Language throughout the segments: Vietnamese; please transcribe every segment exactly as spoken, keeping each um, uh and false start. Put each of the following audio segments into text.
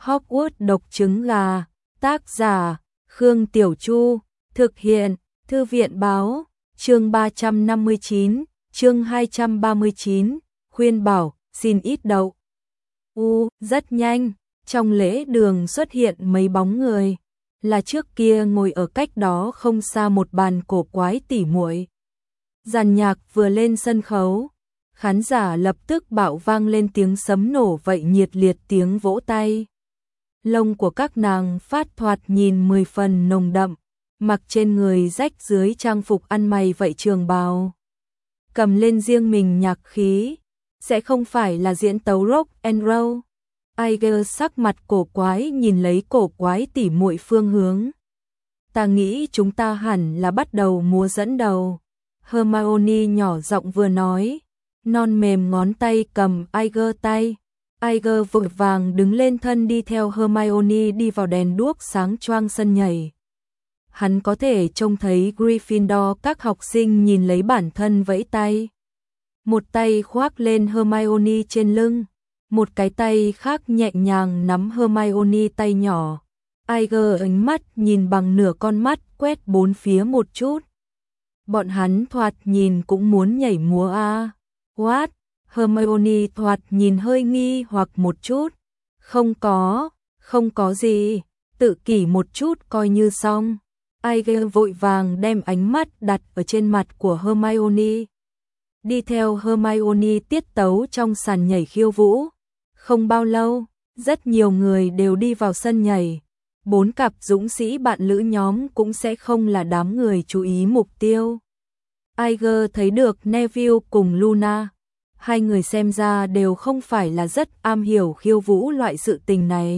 Hogwarts độc trứng gà, tác giả, Khương Tiểu Chu, thực hiện, Thư viện báo, chương ba trăm năm mươi chín, chương hai trăm ba mươi chín, khuyên bảo, xin ít đậu. U, rất nhanh, trong lễ đường xuất hiện mấy bóng người, là trước kia ngồi ở cách đó không xa một bàn cổ quái tỉ muội. Dàn nhạc vừa lên sân khấu, khán giả lập tức bạo vang lên tiếng sấm nổ vậy nhiệt liệt tiếng vỗ tay. Lông của các nàng phát thoạt nhìn mười phần nồng đậm, mặc trên người rách dưới trang phục ăn mày vậy trường bào. Cầm lên riêng mình nhạc khí, sẽ không phải là diễn tấu rock and roll. Iger sắc mặt cổ quái nhìn lấy cổ quái tỉ muội phương hướng. Ta nghĩ chúng ta hẳn là bắt đầu múa dẫn đầu. Hermione nhỏ giọng vừa nói, non mềm ngón tay cầm Iger tay. Iger vội vàng đứng lên thân đi theo Hermione đi vào đèn đuốc sáng choang sân nhảy. Hắn có thể trông thấy Gryffindor các học sinh nhìn lấy bản thân vẫy tay. Một tay khoác lên Hermione trên lưng, một cái tay khác nhẹ nhàng nắm Hermione tay nhỏ. Iger ánh mắt nhìn bằng nửa con mắt quét bốn phía một chút. Bọn hắn thoạt nhìn cũng muốn nhảy múa à. What? Hermione thoạt nhìn hơi nghi hoặc một chút. Không có, không có gì, tự kỷ một chút coi như xong. Iger vội vàng đem ánh mắt đặt ở trên mặt của Hermione. Đi theo Hermione tiết tấu trong sàn nhảy khiêu vũ. Không bao lâu, rất nhiều người đều đi vào sân nhảy. Bốn cặp dũng sĩ bạn lữ nhóm cũng sẽ không là đám người chú ý mục tiêu. Iger thấy được Neville cùng Luna. Hai người xem ra đều không phải là rất am hiểu khiêu vũ loại sự tình này.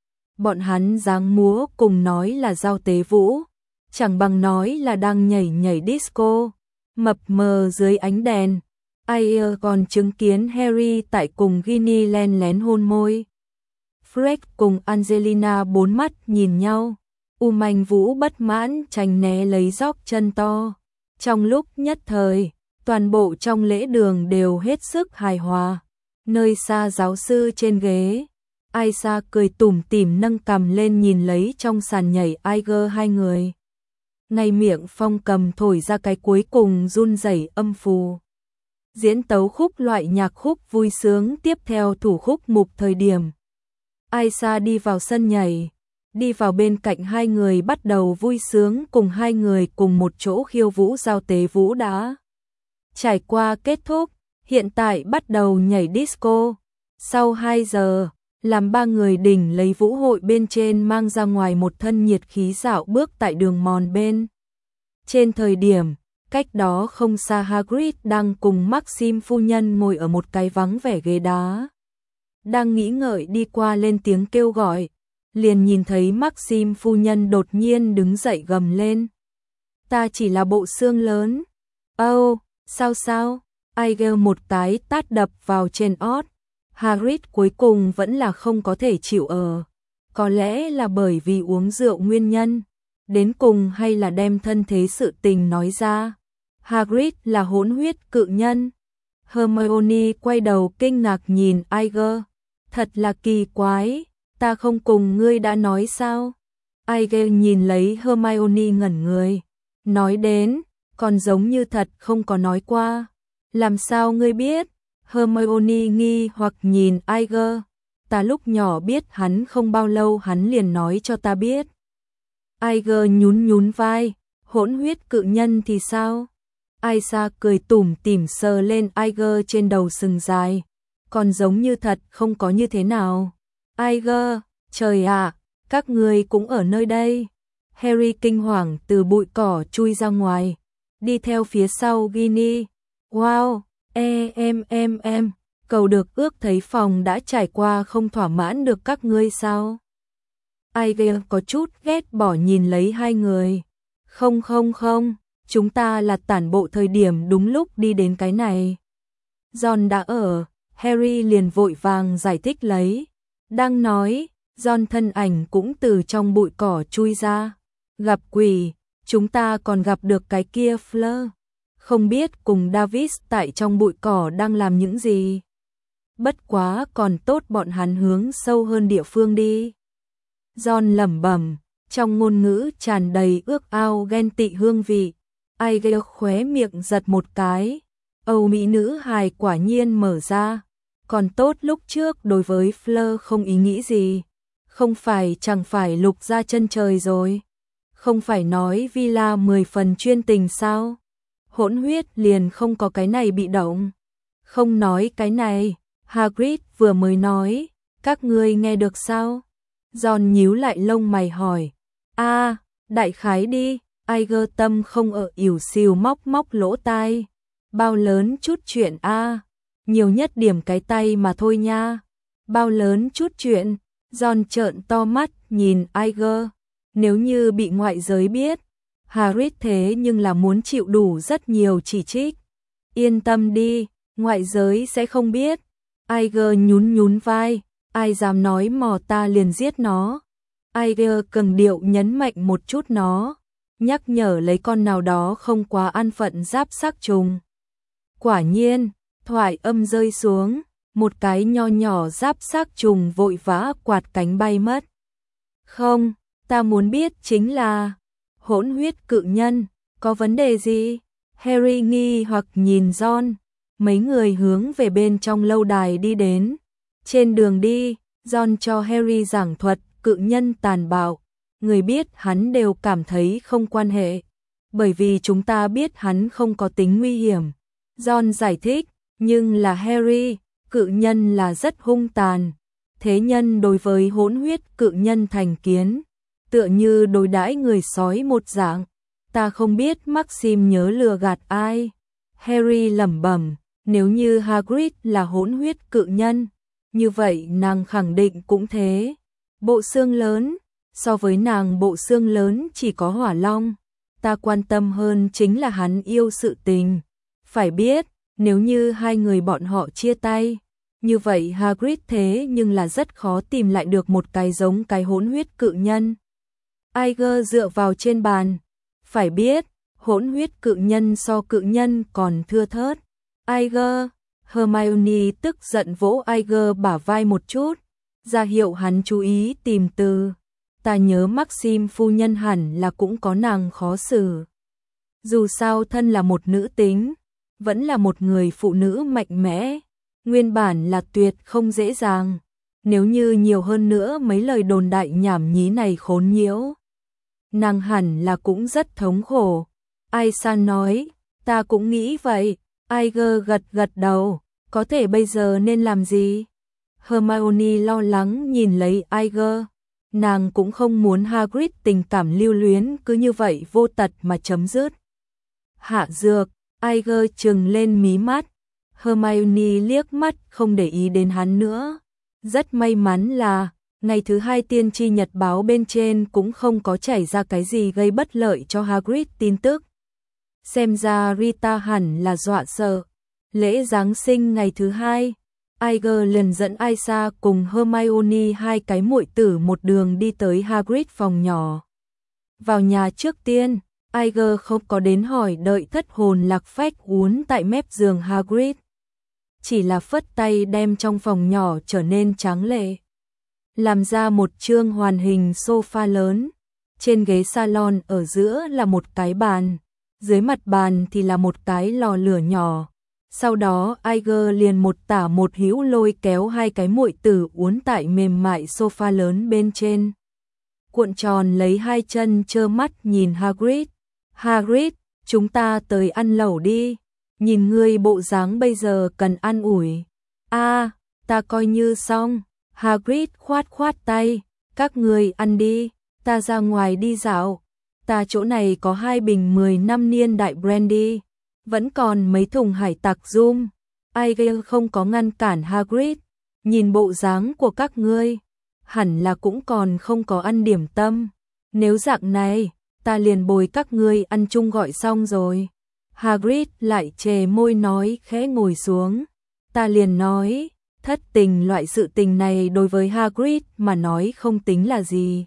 Bọn hắn dáng múa cùng nói là giao tế vũ, chẳng bằng nói là đang nhảy nhảy disco, mập mờ dưới ánh đèn. Ai còn chứng kiến Harry tại cùng Ginny len lén hôn môi. Fred cùng Angelina bốn mắt nhìn nhau, U Manh Vũ bất mãn tránh né lấy gióc chân to. Trong lúc nhất thời, toàn bộ trong lễ đường đều hết sức hài hòa. Nơi xa giáo sư trên ghế, Aisa cười tủm tỉm nâng cằm lên nhìn lấy trong sàn nhảy Iger hai người. Ngay miệng phong cầm thổi ra cái cuối cùng run rẩy âm phù. Diễn tấu khúc loại nhạc khúc vui sướng tiếp theo thủ khúc mục thời điểm. Aisa đi vào sân nhảy, đi vào bên cạnh hai người bắt đầu vui sướng cùng hai người cùng một chỗ khiêu vũ giao tế vũ đã. Trải qua kết thúc, hiện tại bắt đầu nhảy disco. Sau hai giờ, làm ba người đỉnh lấy vũ hội bên trên mang ra ngoài một thân nhiệt khí dạo bước tại đường mòn bên. Trên thời điểm, cách đó không xa Hagrid đang cùng Maxim phu nhân ngồi ở một cái vắng vẻ ghế đá. Đang nghĩ ngợi đi qua lên tiếng kêu gọi, liền nhìn thấy Maxim phu nhân đột nhiên đứng dậy gầm lên. Ta chỉ là bộ xương lớn. Âu, oh, sao sao? Iger một cái tát đập vào trên ót. Hagrid cuối cùng vẫn là không có thể chịu ở. Có lẽ là bởi vì uống rượu nguyên nhân. Đến cùng hay là đem thân thế sự tình nói ra. Hagrid là hỗn huyết cự nhân. Hermione quay đầu kinh ngạc nhìn Iger. Thật là kỳ quái, ta không cùng ngươi đã nói sao? Iger nhìn lấy Hermione ngẩn người. Nói đến, còn giống như thật không có nói qua. Làm sao ngươi biết? Hermione nghi hoặc nhìn Iger. Ta lúc nhỏ biết hắn không bao lâu hắn liền nói cho ta biết. Iger nhún nhún vai, hỗn huyết cự nhân thì sao? Aisa cười tủm tỉm sờ lên Iger trên đầu sừng dài. Còn giống như thật không có như thế nào. Iger, trời ạ, các người cũng ở nơi đây. Harry kinh hoàng từ bụi cỏ chui ra ngoài, đi theo phía sau Ginny. Wow, e, em em em, cầu được ước thấy phòng đã trải qua không thỏa mãn được các ngươi sao? Iger có chút ghét bỏ nhìn lấy hai người. Không không không, chúng ta là tản bộ thời điểm đúng lúc đi đến cái này. John đã ở, Harry liền vội vàng giải thích lấy. Đang nói, John thân ảnh cũng từ trong bụi cỏ chui ra. Gặp quỷ, chúng ta còn gặp được cái kia Fleur. Không biết cùng Davis tại trong bụi cỏ đang làm những gì. bất quá còn tốt bọn hắn hướng sâu hơn địa phương đi. John lẩm bẩm, trong ngôn ngữ tràn đầy ước ao ghen tị hương vị. Aige khóe miệng giật một cái. Âu mỹ nữ hài quả nhiên mở ra. Còn tốt lúc trước đối với Fleur không ý nghĩ gì. Không phải chẳng phải lục ra chân trời rồi. Không phải nói Villa mười phần chuyên tình sao? Hỗn huyết liền không có cái này bị động. Không nói cái này, Hagrid vừa mới nói, các ngươi nghe được sao? John nhíu lại lông mày hỏi. A, đại khái đi. Aige tâm không ở ỉu xìu móc móc lỗ tai. Bao lớn chút chuyện a, nhiều nhất điểm cái tay mà thôi nha. Bao lớn chút chuyện? John trợn to mắt nhìn Aige. Nếu như bị ngoại giới biết, Hagrid thế nhưng là muốn chịu đủ rất nhiều chỉ trích. Yên tâm đi, ngoại giới sẽ không biết. Aige nhún nhún vai, ai dám nói mò ta liền giết nó. Aige cường điệu nhấn mạnh một chút nó, nhắc nhở lấy con nào đó không quá an phận giáp xác trùng. Quả nhiên, thoại âm rơi xuống, một cái nho nhỏ giáp xác trùng vội vã quạt cánh bay mất. Không, ta muốn biết chính là hỗn huyết cự nhân, có vấn đề gì? Harry nghi hoặc nhìn Ron, mấy người hướng về bên trong lâu đài đi đến. Trên đường đi, Ron cho Harry giảng thuật cự nhân tàn bạo, người biết hắn đều cảm thấy không quan hệ, bởi vì chúng ta biết hắn không có tính nguy hiểm. Ron giải thích, nhưng là Harry, cự nhân là rất hung tàn, thế nhân đối với hỗn huyết cự nhân thành kiến, tựa như đối đãi người sói một dạng. Ta không biết Maxim nhớ lừa gạt ai. Harry lẩm bẩm, nếu như Hagrid là hỗn huyết cự nhân, như vậy nàng khẳng định cũng thế. Bộ xương lớn, so với nàng bộ xương lớn chỉ có hỏa long. Ta quan tâm hơn chính là hắn yêu sự tình. Phải biết, nếu như hai người bọn họ chia tay, như vậy Hagrid thế nhưng là rất khó tìm lại được một cái giống cái hỗn huyết cự nhân. Aige dựa vào trên bàn. Phải biết, hỗn huyết cự nhân so cự nhân còn thưa thớt. Aige, Hermione tức giận vỗ Aige bả vai một chút, ra hiệu hắn chú ý tìm từ. Ta nhớ Maxim phu nhân hẳn là cũng có nàng khó xử. Dù sao thân là một nữ tính, vẫn là một người phụ nữ mạnh mẽ, nguyên bản là tuyệt không dễ dàng. Nếu như nhiều hơn nữa mấy lời đồn đại nhảm nhí này khốn nhiễu, nàng hẳn là cũng rất thống khổ. Aisa nói, ta cũng nghĩ vậy. Aige gật gật đầu, có thể bây giờ nên làm gì? Hermione lo lắng nhìn lấy Aige, nàng cũng không muốn Hagrid tình cảm lưu luyến cứ như vậy vô tật mà chấm dứt. Hạ dược, Aige trừng lên mí mắt, Hermione liếc mắt không để ý đến hắn nữa. Rất may mắn là ngày thứ hai tiên tri nhật báo bên trên cũng không có chảy ra cái gì gây bất lợi cho Hagrid tin tức. Xem ra Rita hẳn là dọa sợ. Lễ Giáng sinh ngày thứ hai, Aige liền dẫn Aisa cùng Hermione hai cái muội tử một đường đi tới Hagrid phòng nhỏ. Vào nhà trước tiên, Aige không có đến hỏi đợi thất hồn lạc phách uốn tại mép giường Hagrid, chỉ là phất tay đem trong phòng nhỏ trở nên tráng lệ, làm ra một chương hoàn hình sofa lớn. Trên ghế salon ở giữa là một cái bàn, dưới mặt bàn thì là một cái lò lửa nhỏ. Sau đó Aige liền một tả một hữu lôi kéo hai cái muội tử uốn tại mềm mại sofa lớn bên trên, cuộn tròn lấy hai chân trơ mắt nhìn Hagrid. Hagrid, chúng ta tới ăn lẩu đi, nhìn ngươi bộ dáng bây giờ cần ăn ủi. A, à, ta coi như xong. Hagrid khoát khoát tay, các ngươi ăn đi, ta ra ngoài đi dạo. Ta chỗ này có hai bình mười năm niên đại brandy, vẫn còn mấy thùng hải tặc rum. Aige không có ngăn cản Hagrid, nhìn bộ dáng của các ngươi, hẳn là cũng còn không có ăn điểm tâm. Nếu dạng này, ta liền bồi các ngươi ăn chung gọi xong rồi. Hagrid lại chề môi nói khẽ ngồi xuống. Ta liền nói, thất tình loại sự tình này đối với Hagrid mà nói không tính là gì.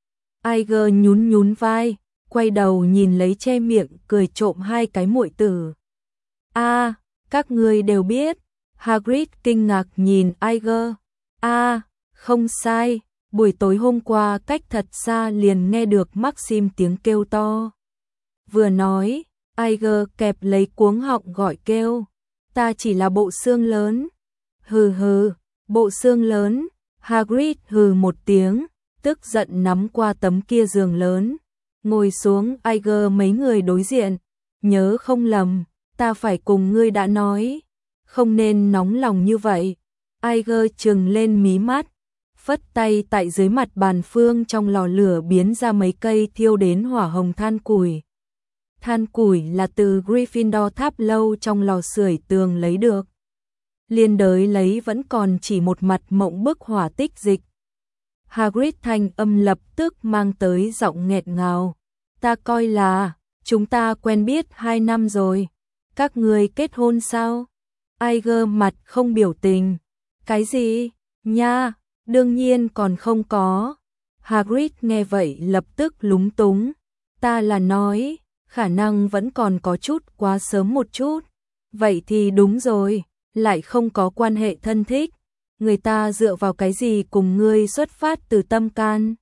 Aige nhún nhún vai, quay đầu nhìn lấy che miệng cười trộm hai cái muội tử. A, à, các ngươi đều biết. Hagrid kinh ngạc nhìn Iger. A, à, không sai, buổi tối hôm qua cách thật xa liền nghe được Maxim tiếng kêu to. Vừa nói, Iger kẹp lấy cuống họng gọi kêu, ta chỉ là bộ xương lớn. Hừ hừ, bộ xương lớn. Hagrid hừ một tiếng, tức giận nắm qua tấm kia giường lớn, ngồi xuống. Iger mấy người đối diện, nhớ không lầm, ta phải cùng ngươi đã nói, không nên nóng lòng như vậy. Iger trừng lên mí mắt, phất tay tại dưới mặt bàn phương trong lò lửa biến ra mấy cây thiêu đến hỏa hồng than củi. Than củi là từ Gryffindor tháp lâu trong lò sưởi tường lấy được. Liên đới lấy vẫn còn chỉ một mặt mộng bức hỏa tích dịch. Hagrid thanh âm lập tức mang tới giọng nghẹt ngào. Ta coi là, chúng ta quen biết hai năm rồi. Các người kết hôn sao? Iger mặt không biểu tình. Cái gì? Nha, đương nhiên còn không có. Hagrid nghe vậy lập tức lúng túng. Ta là nói, khả năng vẫn còn có chút quá sớm một chút. Vậy thì đúng rồi, lại không có quan hệ thân thích. Người ta dựa vào cái gì cùng ngươi xuất phát từ tâm can?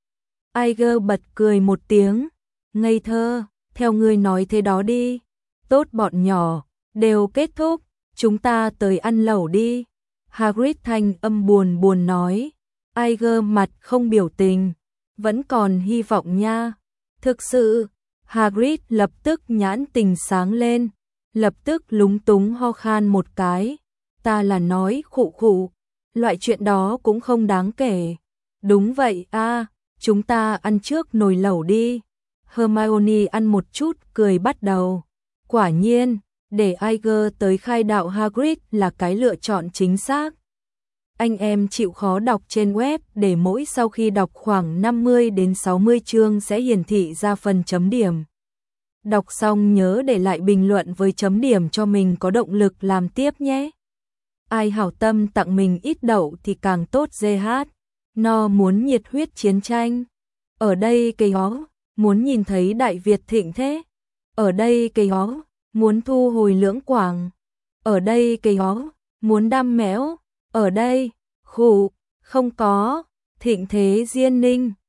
Iger bật cười một tiếng. Ngây thơ, theo ngươi nói thế đó đi. Tốt bọn nhỏ, đều kết thúc, chúng ta tới ăn lẩu đi. Hagrid thanh âm buồn buồn nói. Iger mặt không biểu tình. Vẫn còn hy vọng nha. Thực sự, Hagrid lập tức nhãn tình sáng lên. Lập tức lúng túng ho khan một cái. Ta là nói khụ khụ. Loại chuyện đó cũng không đáng kể. Đúng vậy a, à, chúng ta ăn trước nồi lẩu đi. Hermione ăn một chút cười bắt đầu. Quả nhiên, để Iger tới khai đạo Hagrid là cái lựa chọn chính xác. Anh em chịu khó đọc trên web để mỗi sau khi đọc khoảng năm mươi đến sáu mươi chương sẽ hiển thị ra phần chấm điểm. Đọc xong nhớ để lại bình luận với chấm điểm cho mình có động lực làm tiếp nhé. Ai hảo tâm tặng mình ít đậu thì càng tốt. giê hát. No muốn nhiệt huyết chiến tranh. Ở đây cây ó, muốn nhìn thấy Đại Việt thịnh thế. Ở đây cây ó, muốn thu hồi Lưỡng Quảng. Ở đây cây ó, muốn đam méo. Ở đây, khụ, không có, thịnh thế Diên Ninh.